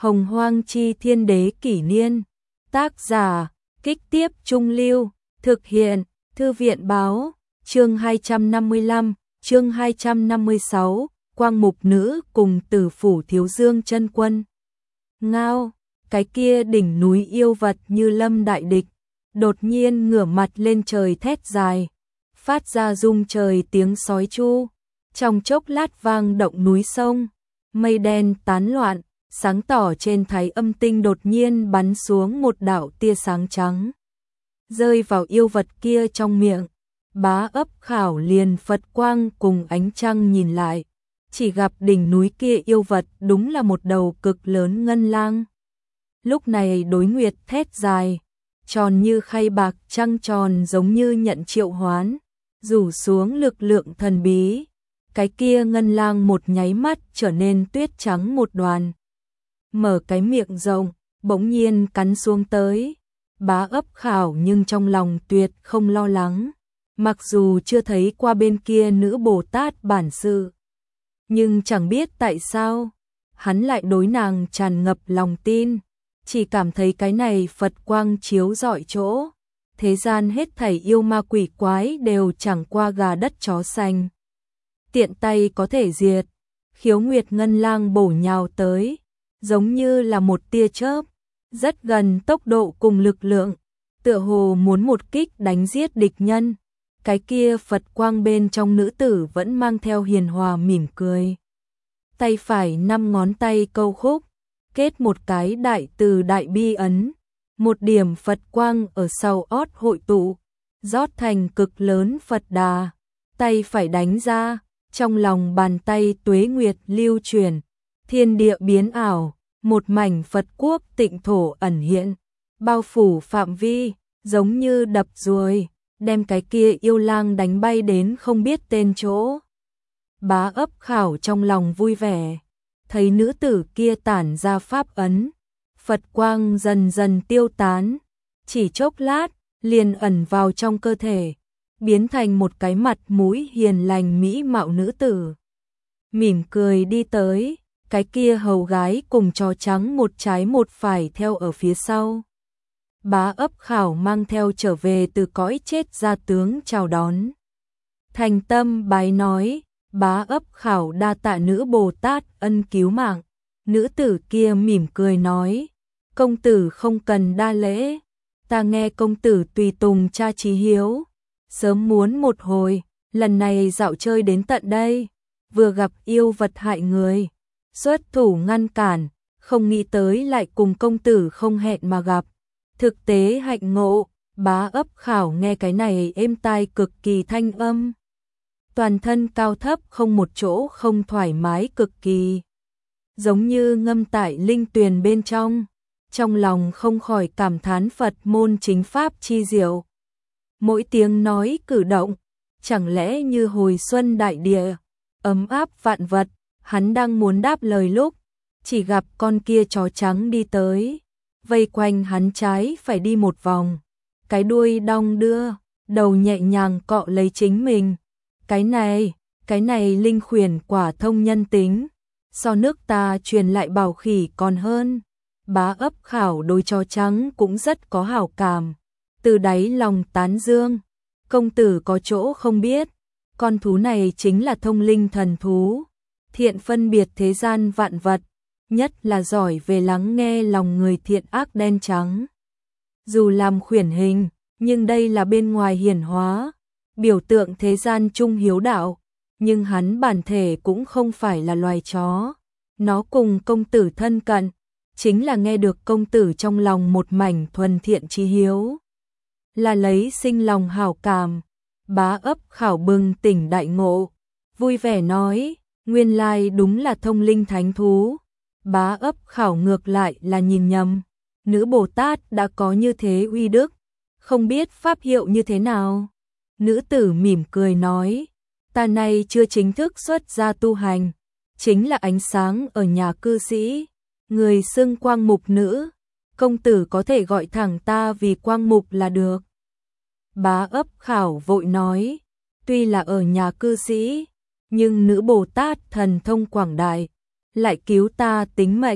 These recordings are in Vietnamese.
Hồng Hoang Chi Thiên Đế Kỷ Niên. Tác giả, Kích Tiếp Trung Lưu. Thực hiện, Thư viện Báo. Chương 255, chương 256, Quang Mục Nữ cùng Tử Phủ Thiếu Dương Chân Quân. Ngao, cái kia đỉnh núi yêu vật như lâm đại địch, đột nhiên ngửa mặt lên trời thét dài, phát ra rung trời tiếng sói chu, trong chốc lát vang động núi sông, mây đen tán loạn, sáng tỏ trên thái âm tinh đột nhiên bắn xuống một đạo tia sáng trắng, rơi vào yêu vật kia trong miệng. Bá Ấp Khảo liền Phật quang cùng ánh trăng nhìn lại, chỉ gặp đỉnh núi kia yêu vật đúng là một đầu cực lớn ngân lang. Lúc này đối nguyệt thét dài, tròn như khay bạc, trăng tròn giống như nhận triệu hoán, rủ xuống lực lượng thần bí. Cái kia ngân lang một nháy mắt trở nên tuyết trắng một đoàn, mở cái miệng rộng, bỗng nhiên cắn xuống tới. Bá Ấp Khảo nhưng trong lòng tuyệt không lo lắng. Mặc dù chưa thấy qua bên kia nữ Bồ Tát bản sự, nhưng chẳng biết tại sao, hắn lại đối nàng tràn ngập lòng tin, chỉ cảm thấy cái này Phật quang chiếu rọi chỗ, thế gian hết thảy yêu ma quỷ quái đều chẳng qua gà đất chó xanh, tiện tay có thể diệt. Khiếu Nguyệt ngân lang bổ nhào tới, giống như là một tia chớp, rất gần tốc độ cùng lực lượng, tựa hồ muốn một kích đánh giết địch nhân. Cái kia Phật quang bên trong nữ tử vẫn mang theo hiền hòa mỉm cười. Tay phải 5 ngón tay câu khúc, kết một cái đại từ đại bi ấn, một điểm Phật quang ở sau ót hội tụ, rót thành cực lớn Phật đà. Tay phải đánh ra, trong lòng bàn tay tuế nguyệt lưu chuyển, thiên địa biến ảo, một mảnh Phật quốc tịnh thổ ẩn hiện, bao phủ phạm vi, giống như đập ruồi, đem cái kia yêu lang đánh bay đến không biết tên chỗ. Bá Ấp Khảo trong lòng vui vẻ, thấy nữ tử kia tản ra pháp ấn, Phật quang dần dần tiêu tán, chỉ chốc lát liền ẩn vào trong cơ thể, biến thành một cái mặt mũi hiền lành mỹ mạo nữ tử. Mỉm cười đi tới, cái kia hầu gái cùng chó trắng một trái một phải theo ở phía sau. Bá Ấp Khảo mang theo trở về từ cõi chết ra tướng chào đón. Thành tâm bái nói, Bá Ấp Khảo đa tạ nữ Bồ Tát ân cứu mạng. Nữ tử kia mỉm cười nói, công tử không cần đa lễ, ta nghe công tử tùy tùng cha chí hiếu, sớm muốn một hồi, lần này dạo chơi đến tận đây, vừa gặp yêu vật hại người, xuất thủ ngăn cản, không nghĩ tới lại cùng công tử không hẹn mà gặp. Thực tế hạnh ngộ. Bá Ấp Khảo nghe cái này êm tai cực kỳ thanh âm, toàn thân cao thấp không một chỗ không thoải mái cực kỳ, giống như ngâm tại linh tuyền bên trong lòng không khỏi cảm thán Phật môn chính pháp chi diệu. Mỗi tiếng nói cử động, chẳng lẽ như hồi xuân đại địa, ấm áp vạn vật. Hắn đang muốn đáp lời lúc, chỉ gặp con kia chó trắng đi tới, vây quanh hắn trái phải đi một vòng, cái đuôi đong đưa, đầu nhẹ nhàng cọ lấy chính mình. Cái này linh khuyển quả thông nhân tính, so nước ta truyền lại bảo khỉ còn hơn. Bá Ấp Khảo đối chó trắng cũng rất có hảo cảm, từ đáy lòng tán dương, công tử có chỗ không biết, con thú này chính là thông linh thần thú, thiện phân biệt thế gian vạn vật, nhất là giỏi về lắng nghe lòng người thiện ác đen trắng. Dù làm khuyển hình, nhưng đây là bên ngoài hiển hóa, biểu tượng thế gian trung hiếu đạo, nhưng hắn bản thể cũng không phải là loài chó. Nó cùng công tử thân cận, chính là nghe được công tử trong lòng một mảnh thuần thiện chí hiếu, là lấy sinh lòng hảo cảm. Bá Ấp Khảo bừng tỉnh đại ngộ, vui vẻ nói, nguyên lai đúng là thông linh thánh thú. Bá Ấp Khảo ngược lại là nhìn nhầm, nữ Bồ Tát đã có như thế uy đức, không biết pháp hiệu như thế nào. Nữ tử mỉm cười nói, ta nay chưa chính thức xuất gia tu hành, chính là ánh sáng ở nhà cư sĩ, người xưng Quang Mục nữ, công tử có thể gọi thẳng ta vì Quang Mục là được. Bá Ấp Khảo vội nói, tuy là ở nhà cư sĩ, nhưng nữ Bồ Tát thần thông quảng đại, lại cứu ta tính mệnh,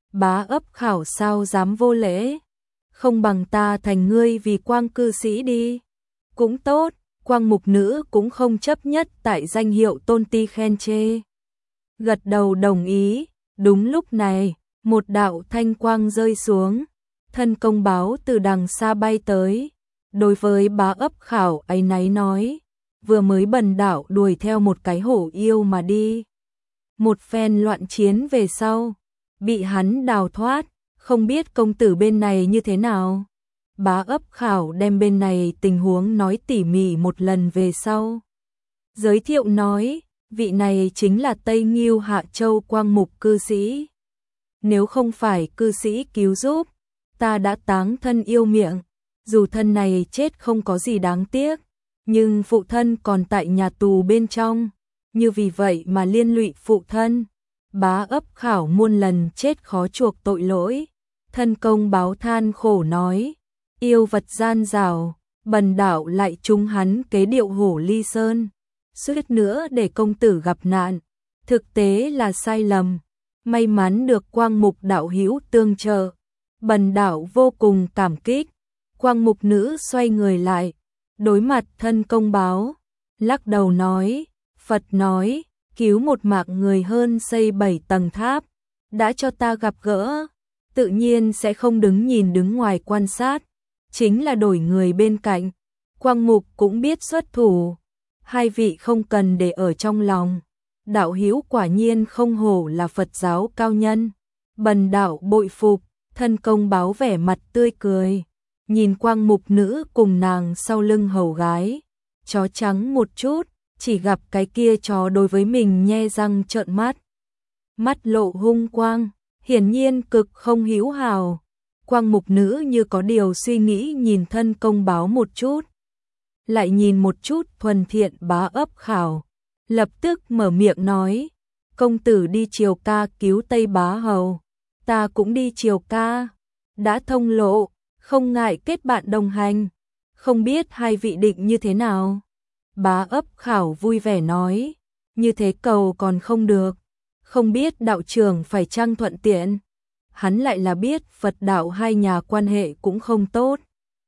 Bá ấp khảo sao dám vô lễ, không bằng ta thành ngươi vì Quang cư sĩ đi. Cũng tốt, Quang mục nữ cũng không chấp nhất tại danh hiệu tôn ti khen chê. Gật đầu đồng ý, đúng lúc này, một đạo thanh quang rơi xuống, thân công báo từ đằng xa bay tới. Đối với bá ấp khảo áy náy nói, vừa mới bần đạo đuổi theo một cái hổ yêu mà đi. Một phen loạn chiến về sau, bị hắn đào thoát, không biết công tử bên này như thế nào. Bá ấp khảo đem bên này tình huống nói tỉ mỉ một lần về sau. Giới thiệu nói, vị này chính là Tây Nghiêu Hạ Châu Quang mục cư sĩ. Nếu không phải cư sĩ cứu giúp, ta đã táng thân yêu miệng. Dù thân này chết không có gì đáng tiếc, nhưng phụ thân còn tại nhà tù bên trong, như vì vậy mà liên lụy phụ thân. Bá ấp khảo muôn lần chết khó chuộc tội lỗi. Thân công báo than khổ nói, yêu vật gian rào, bần đạo lại trúng hắn kế điệu hổ ly sơn, suýt nữa để công tử gặp nạn. Thực tế là sai lầm, may mắn được Quang mục đạo hữu tương trợ, bần đạo vô cùng cảm kích. Quang mục nữ xoay người lại, đối mặt thân công báo, lắc đầu nói, Phật nói, cứu một mạng người hơn xây 7 tầng tháp, đã cho ta gặp gỡ, tự nhiên sẽ không đứng ngoài quan sát, chính là đổi người bên cạnh. Quang mục cũng biết xuất thủ, hai vị không cần để ở trong lòng, đạo hữu quả nhiên không hổ là Phật giáo cao nhân, bần đạo bội phục. Thân công báo vẻ mặt tươi cười, nhìn Quang mục nữ cùng nàng sau lưng hầu gái, chó trắng một chút, chỉ gặp cái kia chó đối với mình nhe răng trợn mắt. Mắt lộ hung quang, hiển nhiên cực không hữu hảo. Quang mục nữ như có điều suy nghĩ nhìn thân công báo một chút, lại nhìn một chút thuần thiện bá ấp khảo, lập tức mở miệng nói, công tử đi triều ca cứu Tây Bá Hầu, ta cũng đi triều ca, đã thông lộ, không ngại kết bạn đồng hành, không biết hai vị định như thế nào. Bá ấp khảo vui vẻ nói, như thế cầu còn không được, không biết đạo trưởng phải chăng thuận tiện. Hắn lại là biết Phật đạo hai nhà quan hệ cũng không tốt.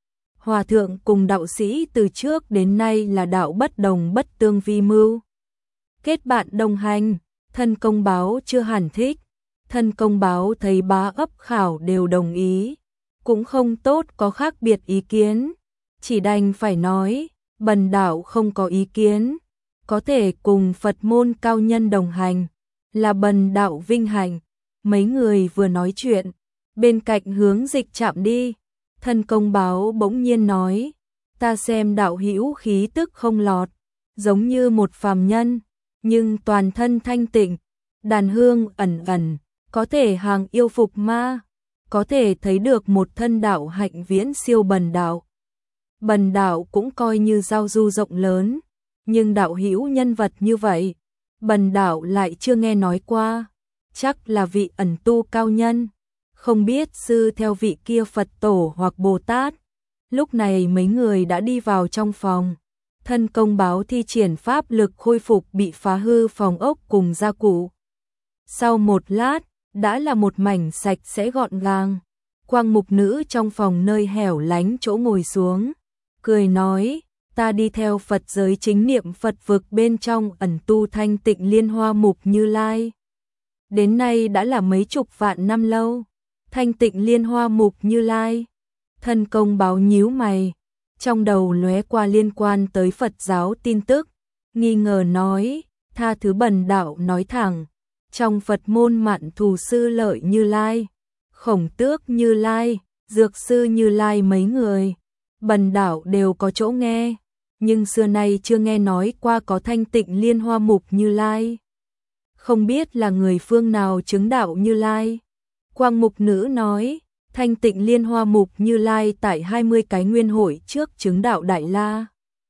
Hòa thượng cùng đạo sĩ từ trước đến nay là đạo bất đồng bất tương vi mưu. Kết bạn đồng hành, thân công báo chưa hẳn thích. Thân công báo thấy bá ấp khảo đều đồng ý, cũng không tốt có khác biệt ý kiến, chỉ đành phải nói, bần đạo không có ý kiến, có thể cùng Phật môn cao nhân đồng hành, là bần đạo vinh hạnh. Mấy người vừa nói chuyện, bên cạnh hướng dịch chạm đi, thân công báo bỗng nhiên nói, ta xem đạo hữu khí tức không lọt, giống như một phàm nhân, nhưng toàn thân thanh tịnh, đàn hương ẩn ẩn, có thể hàng yêu phục ma, có thể thấy được một thân đạo hạnh viễn siêu bần đạo. Bần đạo cũng coi như giao du rộng lớn, nhưng đạo hữu nhân vật như vậy, bần đạo lại chưa nghe nói qua, chắc là vị ẩn tu cao nhân, không biết sư theo vị kia Phật tổ hoặc Bồ Tát. Lúc này mấy người đã đi vào trong phòng, thân công báo thi triển pháp lực khôi phục bị phá hư phòng ốc cùng gia cụ. Sau một lát, đã là một mảnh sạch sẽ gọn gàng. Quang mục nữ trong phòng nơi hẻo lánh chỗ ngồi xuống, cười nói, ta đi theo Phật giới chính niệm Phật vực bên trong ẩn tu thanh tịnh Liên Hoa Mục Như Lai. Đến nay đã là mấy chục vạn năm lâu, thanh tịnh Liên Hoa Mục Như Lai. Thân công báo nhíu mày, trong đầu lóe qua liên quan tới Phật giáo tin tức, nghi ngờ nói, tha thứ bần đạo nói thẳng, trong Phật môn Mạn Thù Sư Lợi Như Lai, Khổng Tước Như Lai, Dược Sư Như Lai mấy người, bần đạo đều có chỗ nghe, nhưng xưa nay chưa nghe nói qua có thanh tịnh Liên Hoa Mục Như Lai. Không biết là người phương nào chứng đạo Như Lai. Quang mục nữ nói, thanh tịnh Liên Hoa Mục Như Lai tại 20 cái nguyên hội trước chứng đạo Đại La,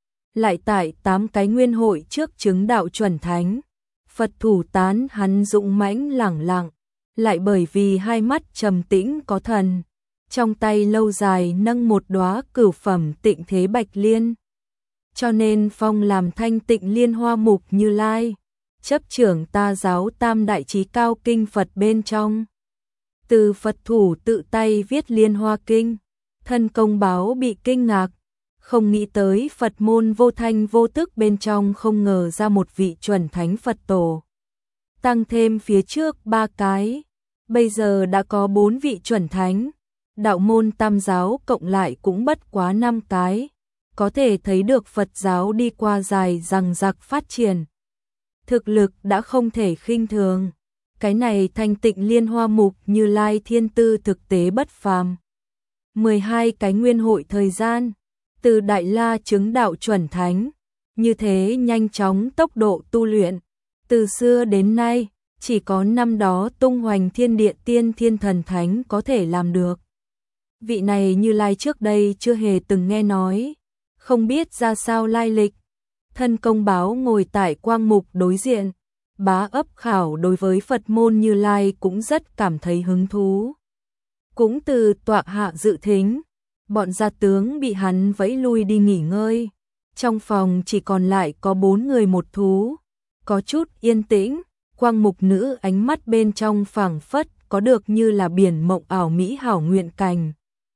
lại tại 8 cái nguyên hội trước chứng đạo Chuẩn Thánh. Phật thủ tán hắn dũng mãnh lẳng lặng, lại bởi vì hai mắt trầm tĩnh có thần, trong tay lâu dài nâng một đóa cửu phẩm tịnh thế bạch liên, cho nên phong làm thanh tịnh Liên Hoa Mục Như Lai, chấp trưởng ta giáo tam đại trí cao kinh Phật bên trong. từ Phật thủ tự tay viết Liên Hoa Kinh. Thân công báo bị kinh ngạc, không nghĩ tới Phật môn vô thanh vô tức bên trong không ngờ ra một vị chuẩn thánh Phật tổ. Tăng thêm phía trước 3 cái, bây giờ đã có 4 vị chuẩn thánh, đạo môn tam giáo cộng lại cũng bất quá 5 cái, có thể thấy được Phật giáo đi qua dài dằng dặc phát triển. Thực lực đã không thể khinh thường, cái này thanh tịnh Liên Hoa Mục Như Lai thiên tư thực tế bất phàm. 12 cái nguyên hội thời gian, từ Đại La chứng đạo chuẩn thánh, như thế nhanh chóng tốc độ tu luyện, từ xưa đến nay, chỉ có năm đó tung hoành thiên địa tiên thiên thần thánh có thể làm được. Vị này Như Lai trước đây chưa hề từng nghe nói, không biết ra sao lai lịch. Thân công báo ngồi tại quang mục đối diện, bá ấp khảo đối với Phật môn Như Lai cũng rất cảm thấy hứng thú. Cũng từ tọa hạ dự thính, bọn gia tướng bị hắn vẫy lui đi nghỉ ngơi. Trong phòng chỉ còn lại có 4 người một thú, có chút yên tĩnh, quang mục nữ ánh mắt bên trong phảng phất có được như là biển mộng ảo mỹ hảo nguyện cảnh.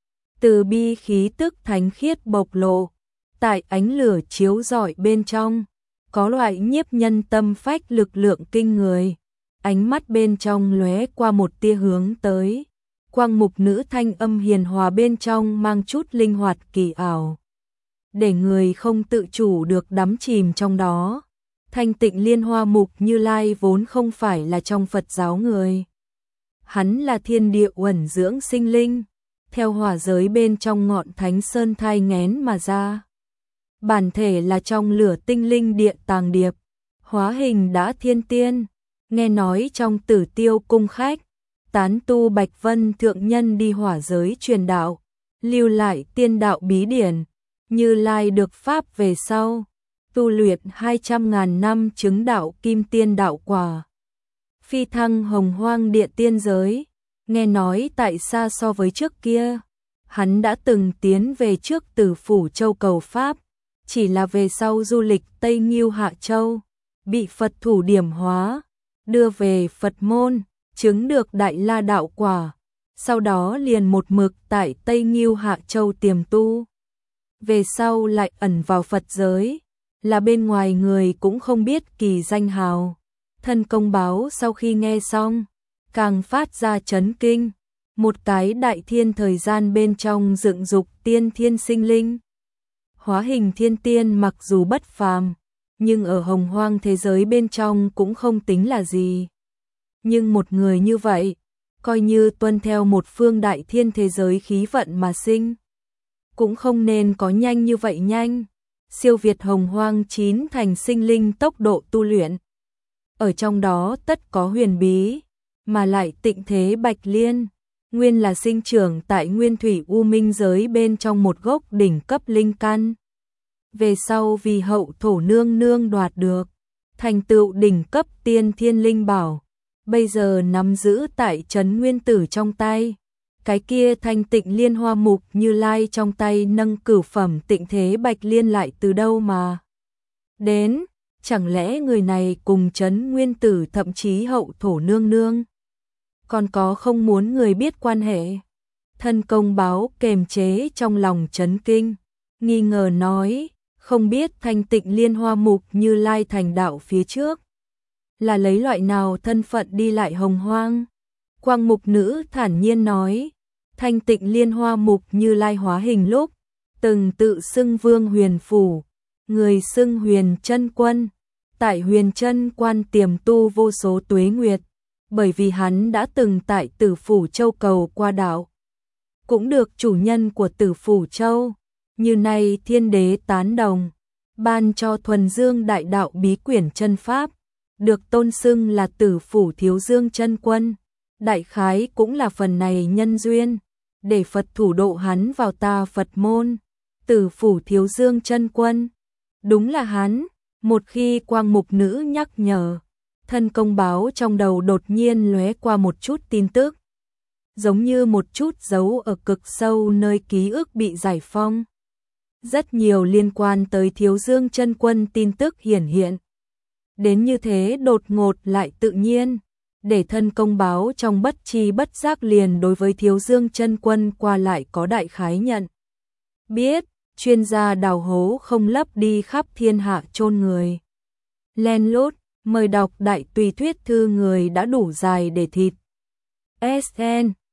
Từ bi khí tức thánh khiết bộc lộ, tại ánh lửa chiếu rọi bên trong, có loại nhiếp nhân tâm phách lực lượng kinh người. Ánh mắt bên trong lóe qua một tia hướng tới. Quang mục nữ thanh âm hiền hòa bên trong mang chút linh hoạt kỳ ảo, để người không tự chủ được đắm chìm trong đó. Thanh tịnh Liên Hoa Mục Như Lai vốn không phải là trong Phật giáo người. Hắn là thiên địa uẩn dưỡng sinh linh, theo hỏa giới bên trong ngọn thánh sơn thai nghén mà ra. Bản thể là trong lửa tinh linh địa tàng điệp, hóa hình đã thiên tiên, nghe nói trong Tử Tiêu cung khách, tán tu Bạch Vân thượng nhân đi hỏa giới truyền đạo, lưu lại tiên đạo bí điển, Như Lai được pháp về sau, tu luyện 200.000 năm chứng đạo kim tiên đạo quả. Phi thăng hồng hoang địa tiên giới, nghe nói tại xa so với trước kia, hắn đã từng tiến về trước Tử Phủ Châu cầu pháp, chỉ là về sau du lịch Tây Nghiêu Hạ Châu, bị Phật thủ điểm hóa, đưa về Phật môn, chứng được Đại La đạo quả, sau đó liền một mực tại Tây Nghiêu Hạ Châu tiềm tu. Về sau lại ẩn vào Phật giới, là bên ngoài người cũng không biết kỳ danh hào. Thân công báo sau khi nghe xong, càng phát ra chấn kinh, một cái đại thiên thời gian bên trong dựng dục tiên thiên sinh linh. Hóa hình thiên tiên mặc dù bất phàm, nhưng ở hồng hoang thế giới bên trong cũng không tính là gì. Nhưng một người như vậy, coi như tuân theo một phương đại thiên thế giới khí vận mà sinh, cũng không nên có nhanh như vậy nhanh, siêu việt hồng hoang 9 thành sinh linh tốc độ tu luyện. Ở trong đó tất có huyền bí, mà lại tịnh thế Bạch Liên, nguyên là sinh trưởng tại nguyên thủy u minh giới bên trong một gốc đỉnh cấp linh căn. Về sau vì hậu thổ nương nương đoạt được, thành tựu đỉnh cấp tiên thiên linh bảo, bây giờ nắm giữ tại trấn nguyên tử trong tay. Cái kia thanh tịnh Liên Hoa Mục Như Lai trong tay nâng cửu phẩm tịnh thế Bạch Liên lại từ đâu mà đến, chẳng lẽ người này cùng trấn nguyên tử thậm chí hậu thổ nương nương còn có không muốn người biết quan hệ? Thân công báo kềm chế trong lòng chấn kinh, nghi ngờ nói, không biết thanh tịnh Liên Hoa Mục Như Lai thành đạo phía trước là lấy loại nào thân phận đi lại hồng hoang. Quang mục nữ thản nhiên nói, thanh tịnh Liên Hoa Mục Như Lai hóa hình lúc, từng tự xưng Vương Huyền Phủ, người xưng Huyền Chân Quân, tại Huyền Chân Quan tiềm tu vô số tuế nguyệt, bởi vì hắn đã từng tại Tử Phủ Châu cầu qua đạo, cũng được chủ nhân của Tử Phủ Châu, như nay thiên đế tán đồng, ban cho thuần dương đại đạo bí quyển chân pháp, được tôn xưng là Tử Phủ Thiếu Dương Chân Quân. Đại khái cũng là phần này nhân duyên, để Phật thủ độ hắn vào ta Phật môn. Tử Phủ Thiếu Dương Chân Quân, đúng là hắn. Một khi quang mục nữ nhắc nhở, thân công báo trong đầu đột nhiên lóe qua một chút tin tức, giống như một chút dấu ở cực sâu nơi ký ức bị giải phóng. Rất nhiều liên quan tới Thiếu Dương Chân Quân tin tức hiển hiện. Đến như thế đột ngột lại tự nhiên, để thân công báo trong bất chi bất giác liền đối với Thiếu Dương chân quân qua lại có đại khái nhận biết, chuyên gia đào hố không lấp đi khắp thiên hạ chôn người. Len lút, mời đọc đại tùy thuyết thư người đã đủ dài để thịt. SN